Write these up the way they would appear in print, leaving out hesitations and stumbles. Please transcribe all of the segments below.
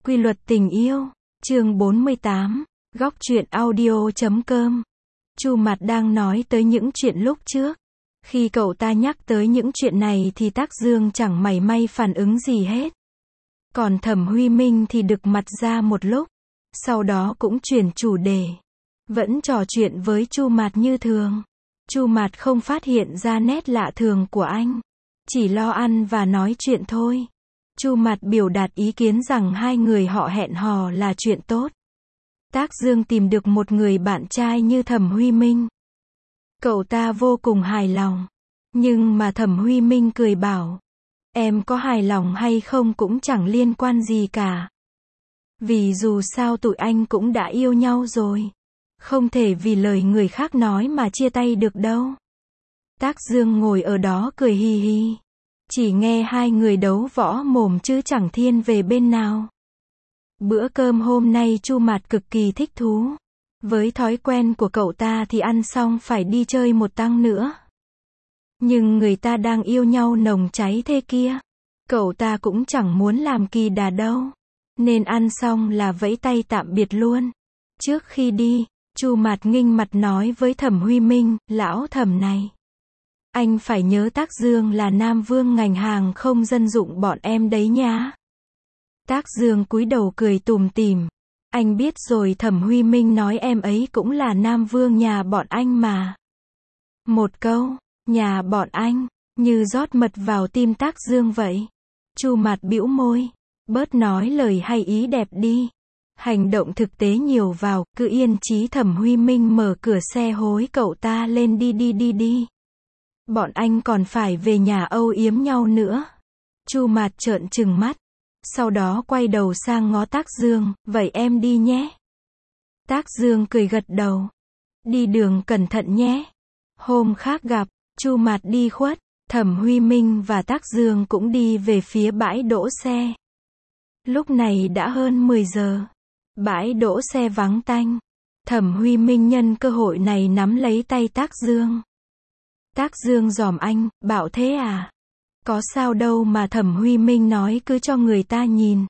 Quy luật tình yêu, chương 48, góc truyện audio.com. Chu Mạt đang nói tới những chuyện lúc trước. Khi cậu ta nhắc tới những chuyện này thì Tác Dương chẳng mảy may phản ứng gì hết. Còn Thẩm Huy Minh thì đực mặt ra một lúc, sau đó cũng chuyển chủ đề. Vẫn trò chuyện với Chu Mạt như thường. Chu Mạt không phát hiện ra nét lạ thường của anh, chỉ lo ăn và nói chuyện thôi. Chu Mạt biểu đạt ý kiến rằng hai người họ hẹn hò là chuyện tốt. Tác Dương tìm được một người bạn trai như Thẩm Huy Minh. Cậu ta vô cùng hài lòng. Nhưng mà Thẩm Huy Minh cười bảo, em có hài lòng hay không cũng chẳng liên quan gì cả. Vì dù sao tụi anh cũng đã yêu nhau rồi. Không thể vì lời người khác nói mà chia tay được đâu. Tác Dương ngồi ở đó cười hi hi. Chỉ nghe hai người đấu võ mồm chứ chẳng thiên về bên nào. Bữa cơm hôm nay Chu Mạt cực kỳ thích thú. Với thói quen của cậu ta thì ăn xong phải đi chơi một tăng nữa. Nhưng người ta đang yêu nhau nồng cháy thế kia. Cậu ta cũng chẳng muốn làm kỳ đà đâu. Nên ăn xong là vẫy tay tạm biệt luôn. Trước khi đi, Chu Mạt nghinh mặt nói với Thẩm Huy Minh, lão Thẩm này. Anh phải nhớ Tác Dương là Nam Vương ngành hàng không dân dụng bọn em đấy nhá. Tác Dương cúi đầu cười tủm tỉm. Anh biết rồi, Thẩm Huy Minh nói em ấy cũng là Nam Vương nhà bọn anh mà. Một câu, nhà bọn anh, như rót mật vào tim Tác Dương vậy. Chu Mạt bĩu môi. Bớt nói lời hay ý đẹp đi. Hành động thực tế nhiều vào, cứ yên chí. Thẩm Huy Minh mở cửa xe hối cậu ta lên đi. Bọn anh còn phải về nhà âu yếm nhau nữa. Chu Mạt trợn trừng mắt. Sau đó quay đầu sang ngó Tác Dương, vậy em đi nhé. Tác Dương cười gật đầu. Đi đường cẩn thận nhé. Hôm khác gặp. Chu Mạt đi khuất. Thẩm Huy Minh và Tác Dương cũng đi về phía bãi đỗ xe. Lúc này đã hơn 10 giờ. Bãi đỗ xe vắng tanh. Thẩm Huy Minh nhân cơ hội này nắm lấy tay Tác Dương. Tác Dương giòm anh, bảo thế à? Có sao đâu mà. Thẩm Huy Minh nói cứ cho người ta nhìn.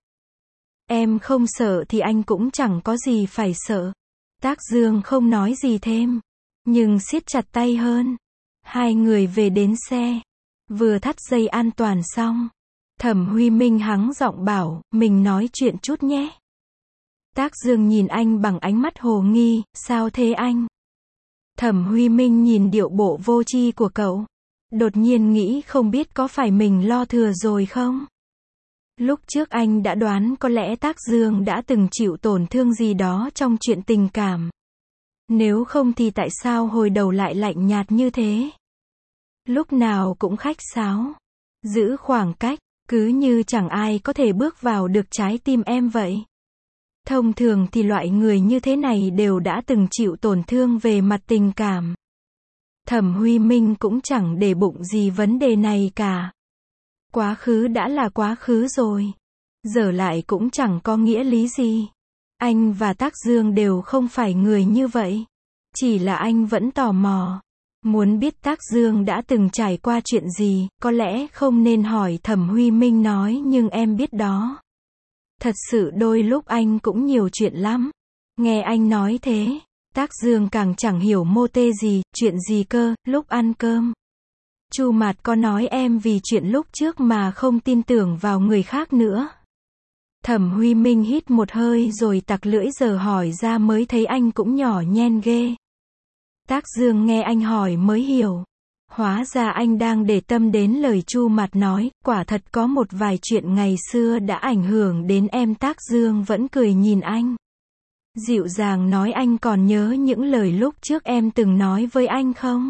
Em không sợ thì anh cũng chẳng có gì phải sợ. Tác Dương không nói gì thêm, nhưng siết chặt tay hơn. Hai người về đến xe. Vừa thắt dây an toàn xong, Thẩm Huy Minh hắng giọng bảo, mình nói chuyện chút nhé. Tác Dương nhìn anh bằng ánh mắt hồ nghi, sao thế anh? Thẩm Huy Minh nhìn điệu bộ vô tri của cậu. Đột nhiên nghĩ không biết có phải mình lo thừa rồi không? Lúc trước anh đã đoán có lẽ Tác Dương đã từng chịu tổn thương gì đó trong chuyện tình cảm. Nếu không thì tại sao hồi đầu lại lạnh nhạt như thế? Lúc nào cũng khách sáo, giữ khoảng cách, cứ như chẳng ai có thể bước vào được trái tim em vậy. Thông thường thì loại người như thế này đều đã từng chịu tổn thương về mặt tình cảm. Thẩm Huy Minh cũng chẳng để bụng gì vấn đề này cả. Quá khứ đã là quá khứ rồi. Giờ lại cũng chẳng có nghĩa lý gì. Anh và Tác Dương đều không phải người như vậy. Chỉ là anh vẫn tò mò. Muốn biết Tác Dương đã từng trải qua chuyện gì. Có lẽ không nên hỏi. Thẩm Huy Minh nói, nhưng em biết đó. Thật sự đôi lúc anh cũng nhiều chuyện lắm. Nghe anh nói thế, Tác Dương càng chẳng hiểu mô tê gì, chuyện gì cơ. Lúc ăn cơm, Chu Mạt có nói em vì chuyện lúc trước mà không tin tưởng vào người khác nữa. Thẩm Huy Minh hít một hơi rồi tặc lưỡi, giờ hỏi ra mới thấy anh cũng nhỏ nhen ghê. Tác Dương nghe anh hỏi mới hiểu. Hóa ra anh đang để tâm đến lời Chu Mạt nói. Quả thật có một vài chuyện ngày xưa đã ảnh hưởng đến em. Tác Dương vẫn cười nhìn anh, dịu dàng nói, anh còn nhớ những lời lúc trước em từng nói với anh không?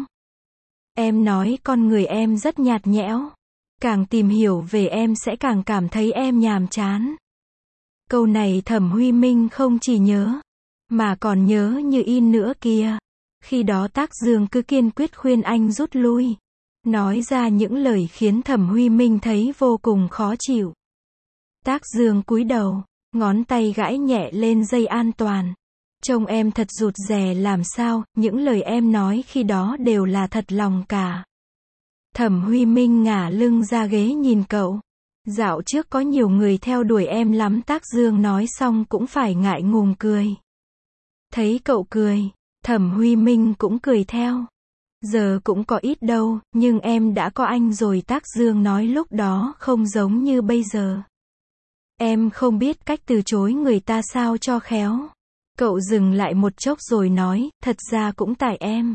Em nói con người em rất nhạt nhẽo. Càng tìm hiểu về em sẽ càng cảm thấy em nhàm chán. Câu này Thẩm Huy Minh không chỉ nhớ, mà còn nhớ như in nữa kìa. Khi đó Tác Dương cứ kiên quyết khuyên anh rút lui. Nói ra những lời khiến Thẩm Huy Minh thấy vô cùng khó chịu. Tác Dương cúi đầu, ngón tay gãi nhẹ lên dây an toàn. Trông em thật rụt rè làm sao, những lời em nói khi đó đều là thật lòng cả. Thẩm Huy Minh ngả lưng ra ghế nhìn cậu. Dạo trước có nhiều người theo đuổi em lắm, Tác Dương nói xong cũng phải ngại ngùng cười. Thấy cậu cười, Thẩm Huy Minh cũng cười theo. Giờ cũng có ít đâu, nhưng em đã có anh rồi, Tác Dương nói, lúc đó không giống như bây giờ. Em không biết cách từ chối người ta sao cho khéo. Cậu dừng lại một chốc rồi nói, thật ra cũng tại em.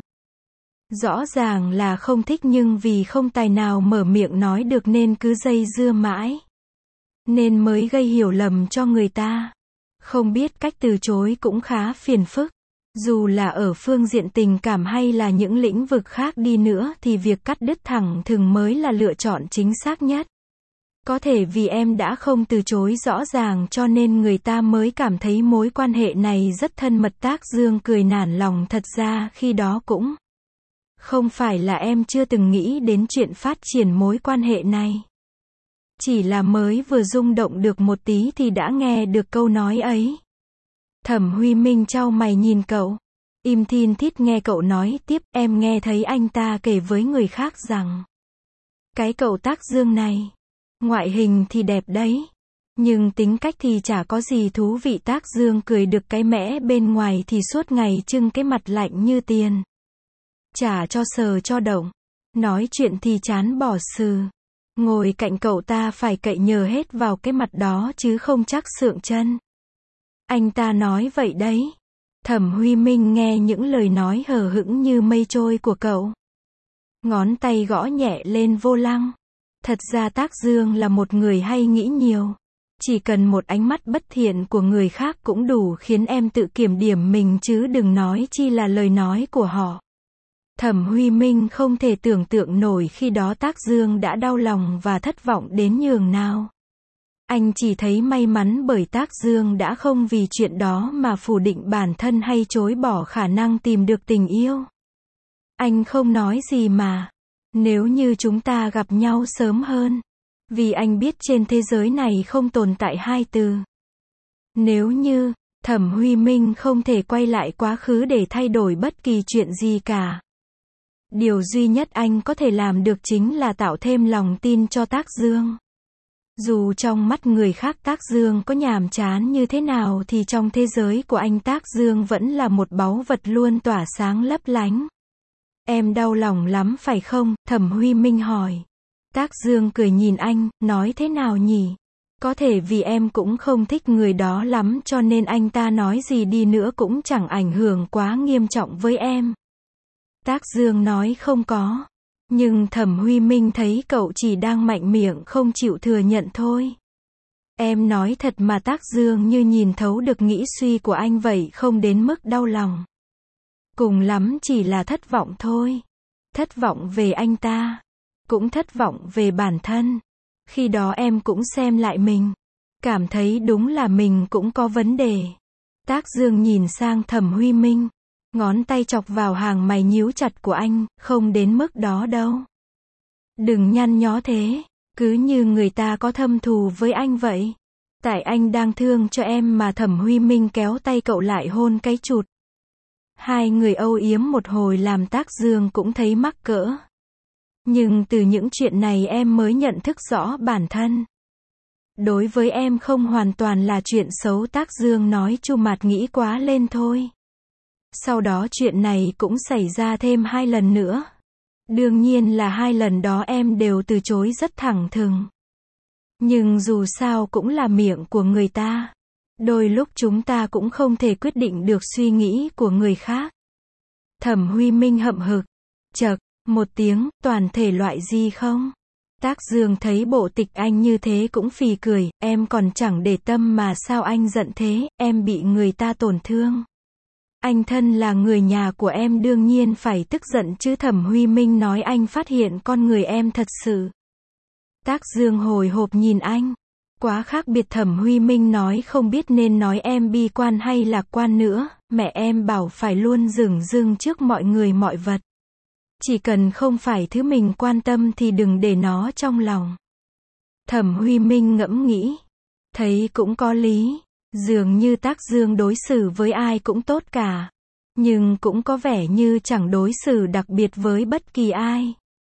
Rõ ràng là không thích nhưng vì không tài nào mở miệng nói được nên cứ dây dưa mãi. Nên mới gây hiểu lầm cho người ta. Không biết cách từ chối cũng khá phiền phức. Dù là ở phương diện tình cảm hay là những lĩnh vực khác đi nữa thì việc cắt đứt thẳng thừng mới là lựa chọn chính xác nhất. Có thể vì em đã không từ chối rõ ràng cho nên người ta mới cảm thấy mối quan hệ này rất thân mật. Tác Dương cười nản lòng, thật ra khi đó cũng không phải là em chưa từng nghĩ đến chuyện phát triển mối quan hệ này. Chỉ là mới vừa rung động được một tí thì đã nghe được câu nói ấy. Thẩm Huy Minh chau mày nhìn cậu. Im thin thít nghe cậu nói tiếp, em nghe thấy anh ta kể với người khác rằng cái cậu Tác Dương này, ngoại hình thì đẹp đấy, nhưng tính cách thì chả có gì thú vị. Tác Dương cười được cái mẽ, bên ngoài thì suốt ngày trưng cái mặt lạnh như tiền. Chả cho sờ cho động. Nói chuyện thì chán bỏ sừ. Ngồi cạnh cậu ta phải cậy nhờ hết vào cái mặt đó chứ không chắc sượng chân. Anh ta nói vậy đấy. Thẩm Huy Minh nghe những lời nói hờ hững như mây trôi của cậu. Ngón tay gõ nhẹ lên vô lăng. Thật ra Tác Dương là một người hay nghĩ nhiều. Chỉ cần một ánh mắt bất thiện của người khác cũng đủ khiến em tự kiểm điểm mình chứ đừng nói chi là lời nói của họ. Thẩm Huy Minh không thể tưởng tượng nổi khi đó Tác Dương đã đau lòng và thất vọng đến nhường nào. Anh chỉ thấy may mắn bởi Tác Dương đã không vì chuyện đó mà phủ định bản thân hay chối bỏ khả năng tìm được tình yêu. Anh không nói gì mà. Nếu như chúng ta gặp nhau sớm hơn. Vì anh biết trên thế giới này không tồn tại hai từ. Nếu như, Thẩm Huy Minh không thể quay lại quá khứ để thay đổi bất kỳ chuyện gì cả. Điều duy nhất anh có thể làm được chính là tạo thêm lòng tin cho Tác Dương. Dù trong mắt người khác Tác Dương có nhàm chán như thế nào thì trong thế giới của anh Tác Dương vẫn là một báu vật luôn tỏa sáng lấp lánh. Em đau lòng lắm phải không? Thẩm Huy Minh hỏi. Tác Dương cười nhìn anh, nói thế nào nhỉ? Có thể vì em cũng không thích người đó lắm cho nên anh ta nói gì đi nữa cũng chẳng ảnh hưởng quá nghiêm trọng với em. Tác Dương nói không có. Nhưng Thẩm Huy Minh thấy cậu chỉ đang mạnh miệng không chịu thừa nhận thôi. Em nói thật mà. Tác Dương như nhìn thấu được nghĩ suy của anh vậy, không đến mức đau lòng. Cùng lắm chỉ là thất vọng thôi. Thất vọng về anh ta. Cũng thất vọng về bản thân. Khi đó em cũng xem lại mình. Cảm thấy đúng là mình cũng có vấn đề. Tác Dương nhìn sang Thẩm Huy Minh. Ngón tay chọc vào hàng mày nhíu chặt của anh, không đến mức đó đâu. Đừng nhăn nhó thế, cứ như người ta có thâm thù với anh vậy. Tại anh đang thương cho em mà. Thẩm Huy Minh kéo tay cậu lại hôn cái chụt. Hai người âu yếm một hồi làm Tác Dương cũng thấy mắc cỡ. Nhưng từ những chuyện này em mới nhận thức rõ bản thân. Đối với em không hoàn toàn là chuyện xấu. Tác Dương nói Chu Mạt nghĩ quá lên thôi. Sau đó chuyện này cũng xảy ra thêm 2 lần nữa. Đương nhiên là 2 lần đó em đều từ chối rất thẳng thừng. Nhưng dù sao cũng là miệng của người ta. Đôi lúc chúng ta cũng không thể quyết định được suy nghĩ của người khác. Thẩm Huy Minh hậm hực. Chậc, một tiếng, toàn thể loại gì không? Tác Dương thấy bộ tịch anh như thế cũng phì cười, em còn chẳng để tâm mà sao anh giận thế, em bị người ta tổn thương. Anh thân là người nhà của em đương nhiên phải tức giận chứ. Thẩm Huy Minh nói anh phát hiện con người em thật sự. Tác Dương hồi hộp nhìn anh. Quá khác biệt. Thẩm Huy Minh nói không biết nên nói em bi quan hay lạc quan nữa, mẹ em bảo phải luôn dửng dưng trước mọi người mọi vật. Chỉ cần không phải thứ mình quan tâm thì đừng để nó trong lòng. Thẩm Huy Minh ngẫm nghĩ. Thấy cũng có lý. Dường như Tác Dương đối xử với ai cũng tốt cả. Nhưng cũng có vẻ như chẳng đối xử đặc biệt với bất kỳ ai.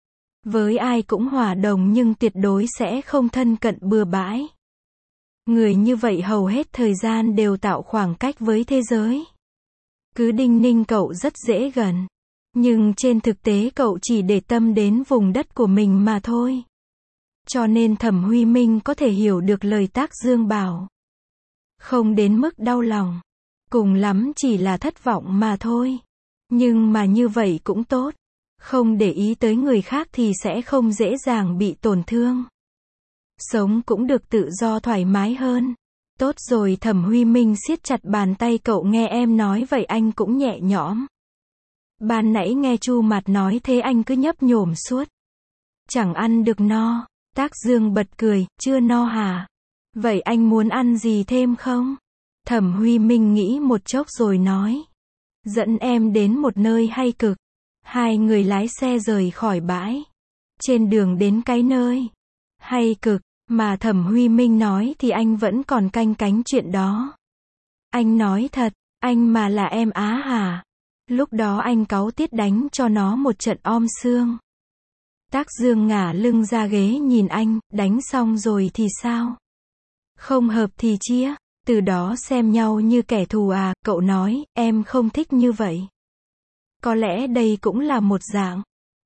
Với ai cũng hòa đồng nhưng tuyệt đối sẽ không thân cận bừa bãi. Người như vậy hầu hết thời gian đều tạo khoảng cách với thế giới. Cứ đinh ninh cậu rất dễ gần. Nhưng trên thực tế cậu chỉ để tâm đến vùng đất của mình mà thôi. Cho nên Thẩm Huy Minh có thể hiểu được lời Tác Dương bảo. Không đến mức đau lòng. Cùng lắm chỉ là thất vọng mà thôi. Nhưng mà như vậy cũng tốt. Không để ý tới người khác thì sẽ không dễ dàng bị tổn thương. Sống cũng được tự do thoải mái hơn. Tốt rồi. Thẩm Huy Minh siết chặt bàn tay cậu. Nghe em nói vậy anh cũng nhẹ nhõm. Ban nãy nghe Chu Mạt nói thế anh cứ nhấp nhổm suốt. Chẳng ăn được no. Tác Dương bật cười. Chưa no hả? Vậy anh muốn ăn gì thêm không? Thẩm Huy Minh nghĩ một chốc rồi nói. Dẫn em đến một nơi hay cực. Hai người lái xe rời khỏi bãi. Trên đường đến cái nơi hay cực mà Thẩm Huy Minh nói thì anh vẫn còn canh cánh chuyện đó. Anh nói thật, anh mà là em á hả? Lúc đó anh cáu tiết đánh cho nó một trận om xương. Tác Dương ngả lưng ra ghế nhìn anh. Đánh xong rồi thì sao? Không hợp thì chia. Từ đó xem nhau như kẻ thù à? Cậu nói, em không thích như vậy. Có lẽ đây cũng là một dạng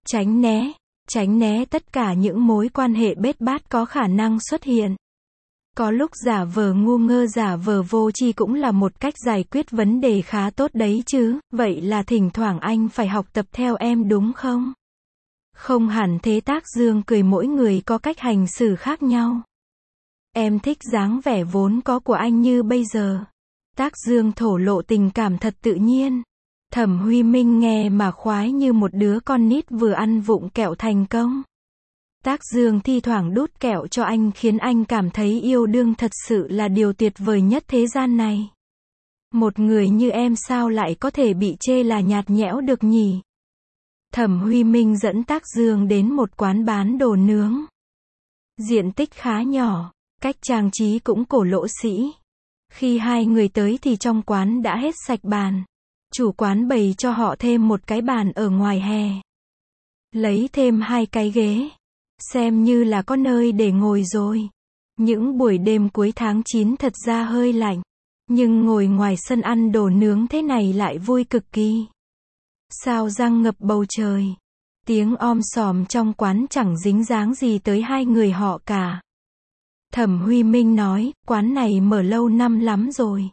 tránh né tất cả những mối quan hệ bết bát có khả năng xuất hiện. Có lúc giả vờ ngu ngơ giả vờ vô tri cũng là một cách giải quyết vấn đề khá tốt đấy chứ. Vậy là thỉnh thoảng anh phải học tập theo em đúng không? Không hẳn thế. Tác Dương cười. Mỗi người có cách hành xử khác nhau. Em thích dáng vẻ vốn có của anh như bây giờ. Tác Dương thổ lộ tình cảm thật tự nhiên. Thẩm Huy Minh nghe mà khoái như một đứa con nít vừa ăn vụng kẹo thành công. Tác Dương thi thoảng đút kẹo cho anh khiến anh cảm thấy yêu đương thật sự là điều tuyệt vời nhất thế gian này. Một người như em sao lại có thể bị chê là nhạt nhẽo được nhỉ? Thẩm Huy Minh dẫn Tác Dương đến một quán bán đồ nướng. Diện tích khá nhỏ, cách trang trí cũng cổ lỗ sĩ. Khi hai người tới thì trong quán đã hết sạch bàn. Chủ quán bày cho họ thêm một cái bàn ở ngoài hè. Lấy thêm 2 cái ghế. Xem như là có nơi để ngồi rồi. Những buổi đêm cuối tháng 9 thật ra hơi lạnh. Nhưng ngồi ngoài sân ăn đồ nướng thế này lại vui cực kỳ. Sao răng ngập bầu trời. Tiếng om sòm trong quán chẳng dính dáng gì tới hai người họ cả. Thẩm Huy Minh nói, quán này mở lâu năm lắm rồi.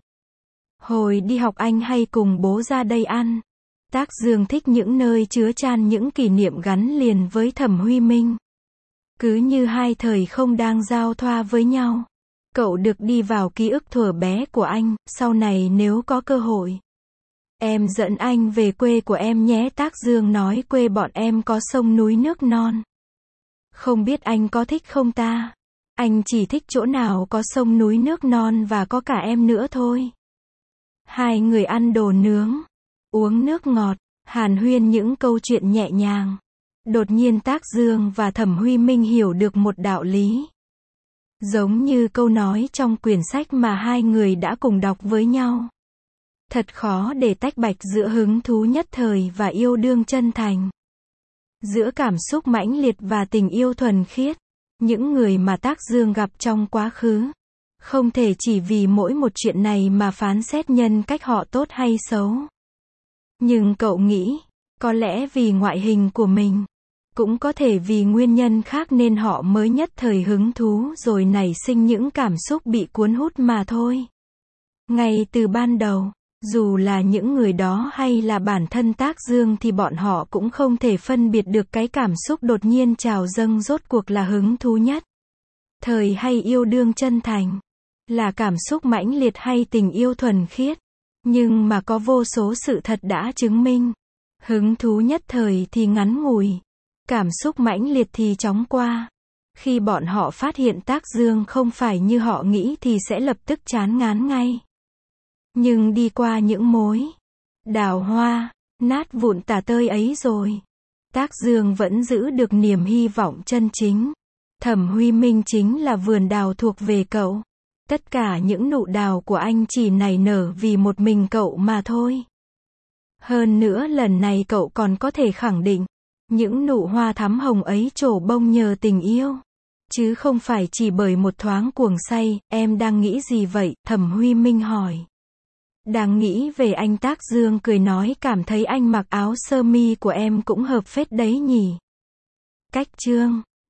Hồi đi học anh hay cùng bố ra đây ăn. Tác Dương thích những nơi chứa chan những kỷ niệm gắn liền với Thẩm Huy Minh. Cứ như hai thời không đang giao thoa với nhau. Cậu được đi vào ký ức thuở bé của anh. Sau này nếu có cơ hội, em dẫn anh về quê của em nhé. Tác Dương nói. Quê bọn em có sông núi nước non. Không biết anh có thích không ta? Anh chỉ thích chỗ nào có sông núi nước non và có cả em nữa thôi. Hai người ăn đồ nướng, uống nước ngọt, hàn huyên những câu chuyện nhẹ nhàng. Đột nhiên Tác Dương và Thẩm Huy Minh hiểu được một đạo lý. Giống như câu nói trong quyển sách mà hai người đã cùng đọc với nhau. Thật khó để tách bạch giữa hứng thú nhất thời và yêu đương chân thành. Giữa cảm xúc mãnh liệt và tình yêu thuần khiết. Những người mà Tác Dương gặp trong quá khứ. Không thể chỉ vì mỗi một chuyện này mà phán xét nhân cách họ tốt hay xấu. Nhưng cậu nghĩ, có lẽ vì ngoại hình của mình. Cũng có thể vì nguyên nhân khác nên họ mới nhất thời hứng thú rồi nảy sinh những cảm xúc bị cuốn hút mà thôi. Ngay từ ban đầu, dù là những người đó hay là bản thân Tác Dương thì bọn họ cũng không thể phân biệt được cái cảm xúc đột nhiên trào dâng rốt cuộc là hứng thú nhất thời hay yêu đương chân thành, là cảm xúc mãnh liệt hay tình yêu thuần khiết. Nhưng mà có vô số sự thật đã chứng minh, hứng thú nhất thời thì ngắn ngủi, cảm xúc mãnh liệt thì chóng qua. Khi bọn họ phát hiện Tác Dương không phải như họ nghĩ thì sẽ lập tức chán ngán ngay. Nhưng đi qua những mối đào hoa nát vụn tả tơi ấy rồi, Tác Dương vẫn giữ được niềm hy vọng chân chính. Thẩm Huy Minh chính là vườn đào thuộc về cậu. Tất cả những nụ đào của anh chỉ nảy nở vì một mình cậu mà thôi. Hơn nữa lần này cậu còn có thể khẳng định, Những nụ hoa thắm hồng ấy trổ bông nhờ tình yêu. Chứ không phải chỉ bởi một thoáng cuồng say. Em đang nghĩ gì vậy? Thẩm Huy Minh hỏi. Đang nghĩ về anh. Tác Dương cười nói, cảm thấy anh mặc áo sơ mi của em cũng hợp phết đấy nhỉ. Cách chương